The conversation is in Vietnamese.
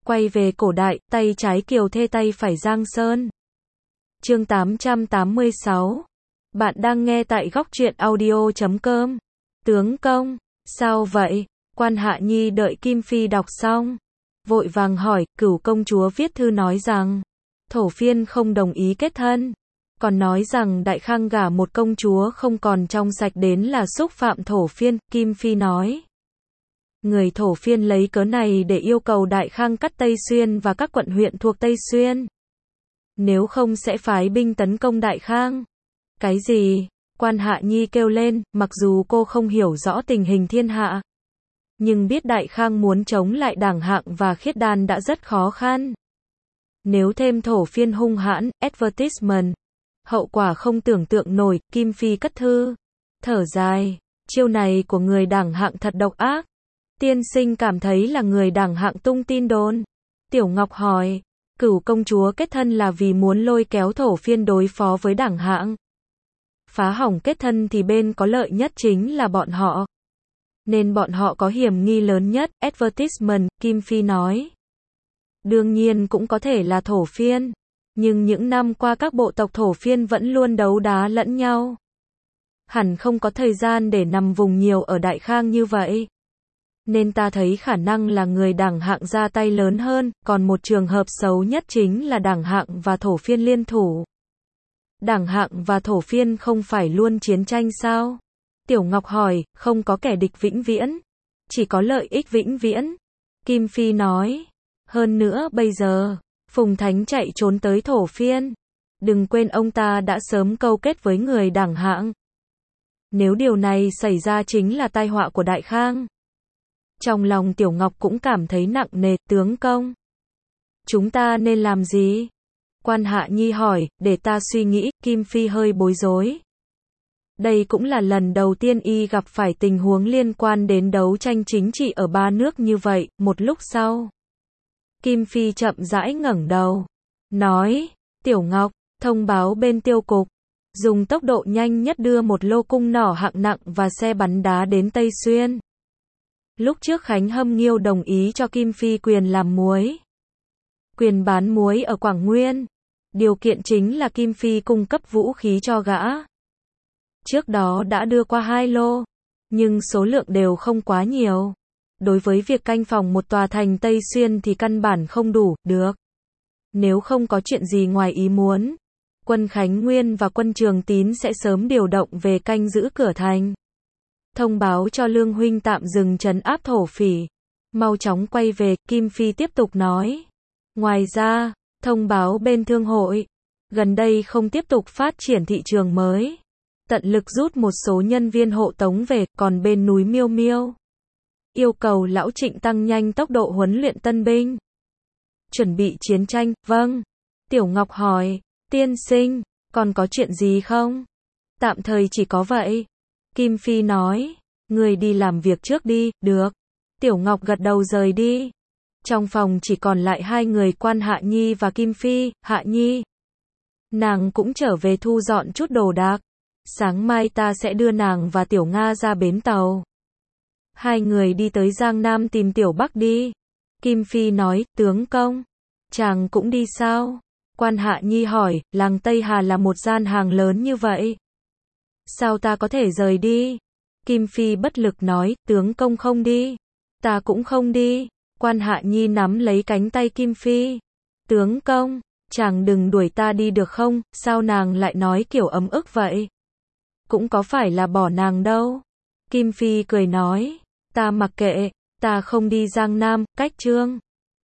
Quay về cổ đại, tay trái Kiều Thê tay phải Giang Sơn. Chương 886. Bạn đang nghe tại góc truyện audio.com. Tướng công, sao vậy? Quan Hạ Nhi đợi Kim Phi đọc xong, vội vàng hỏi. Cửu công chúa viết thư nói rằng Thổ Phiên không đồng ý kết thân, còn nói rằng Đại Khang gả một công chúa không còn trong sạch đến là xúc phạm Thổ Phiên. Kim Phi nói, người Thổ Phiên lấy cớ này để yêu cầu Đại Khang cắt Tây Xuyên và các quận huyện thuộc Tây Xuyên, nếu không sẽ phái binh tấn công Đại Khang. Cái gì? Quan Hạ Nhi kêu lên, mặc dù cô không hiểu rõ tình hình thiên hạ, nhưng biết Đại Khang muốn chống lại Đảng Hạng và Khiết Đan đã rất khó khăn. Nếu thêm Thổ Phiên hung hãn, advertisement, hậu quả không tưởng tượng nổi. Kim Phi cất thư, thở dài, chiêu này của người Đảng Hạng thật độc ác. Tiên sinh cảm thấy là người Đảng Hạng tung tin đồn. Tiểu Ngọc hỏi, Cửu công chúa kết thân là vì muốn lôi kéo Thổ Phiên đối phó với Đảng Hạng. Phá hỏng kết thân thì bên có lợi nhất chính là bọn họ, nên bọn họ có hiểm nghi lớn nhất. Advertisement, Kim Phi nói. Đương nhiên cũng có thể là Thổ Phiên, nhưng những năm qua các bộ tộc Thổ Phiên vẫn luôn đấu đá lẫn nhau, hẳn không có thời gian để nằm vùng nhiều ở Đại Khang như vậy. Nên ta thấy khả năng là người Đảng Hạng ra tay lớn hơn, còn một trường hợp xấu nhất chính là Đảng Hạng và Thổ Phiên liên thủ. Đảng Hạng và Thổ Phiên không phải luôn chiến tranh sao? Tiểu Ngọc hỏi, không có kẻ địch vĩnh viễn, chỉ có lợi ích vĩnh viễn. Kim Phi nói, hơn nữa bây giờ, Phùng Thánh chạy trốn tới Thổ Phiên. Đừng quên ông ta đã sớm câu kết với người Đảng Hạng. Nếu điều này xảy ra chính là tai họa của Đại Khang. Trong lòng Tiểu Ngọc cũng cảm thấy nặng nề. Tướng công, chúng ta nên làm gì? Quan Hạ Nhi hỏi, để ta suy nghĩ. Kim Phi hơi bối rối. Đây cũng là lần đầu tiên y gặp phải tình huống liên quan đến đấu tranh chính trị ở ba nước như vậy. Một lúc sau, Kim Phi chậm rãi ngẩng đầu, nói, Tiểu Ngọc, thông báo bên tiêu cục, dùng tốc độ nhanh nhất đưa một lô cung nỏ hạng nặng và xe bắn đá đến Tây Xuyên. Lúc trước Khánh Hâm Nghiêu đồng ý cho Kim Phi quyền làm muối, quyền bán muối ở Quảng Nguyên. Điều kiện chính là Kim Phi cung cấp vũ khí cho gã. Trước đó đã đưa qua 2 lô, nhưng số lượng đều không quá nhiều. Đối với việc canh phòng một tòa thành Tây Xuyên thì căn bản không đủ. Được, nếu không có chuyện gì ngoài ý muốn, quân Khánh Nguyên và quân Trường Tín sẽ sớm điều động về canh giữ cửa thành. Thông báo cho Lương huynh tạm dừng trấn áp thổ phỉ, mau chóng quay về. Kim Phi tiếp tục nói, ngoài ra, thông báo bên thương hội, gần đây không tiếp tục phát triển thị trường mới, tận lực rút một số nhân viên hộ tống về. Còn bên núi Miêu Miêu, yêu cầu lão Trịnh tăng nhanh tốc độ huấn luyện tân binh, chuẩn bị chiến tranh. Vâng. Tiểu Ngọc hỏi, tiên sinh, còn có chuyện gì không? Tạm thời chỉ có vậy. Kim Phi nói, người đi làm việc trước đi. Được. Tiểu Ngọc gật đầu rời đi. Trong phòng chỉ còn lại 2 người, Quan Hạ Nhi và Kim Phi. Hạ Nhi, nàng cũng trở về thu dọn chút đồ đạc. Sáng mai ta sẽ đưa nàng và Tiểu Nga ra bến tàu. 2 người đi tới Giang Nam tìm Tiểu Bắc đi. Kim Phi nói, tướng công, chàng cũng đi sao? Quan Hạ Nhi hỏi, làng Tây Hà là một gian hàng lớn như vậy, sao ta có thể rời đi? Kim Phi bất lực nói, tướng công không đi, ta cũng không đi. Quan Hạ Nhi nắm lấy cánh tay Kim Phi. Tướng công, chàng đừng đuổi ta đi được không? Sao nàng lại nói kiểu ấm ức vậy? Cũng có phải là bỏ nàng đâu. Kim Phi cười nói, ta mặc kệ, ta không đi Giang Nam. Cách chương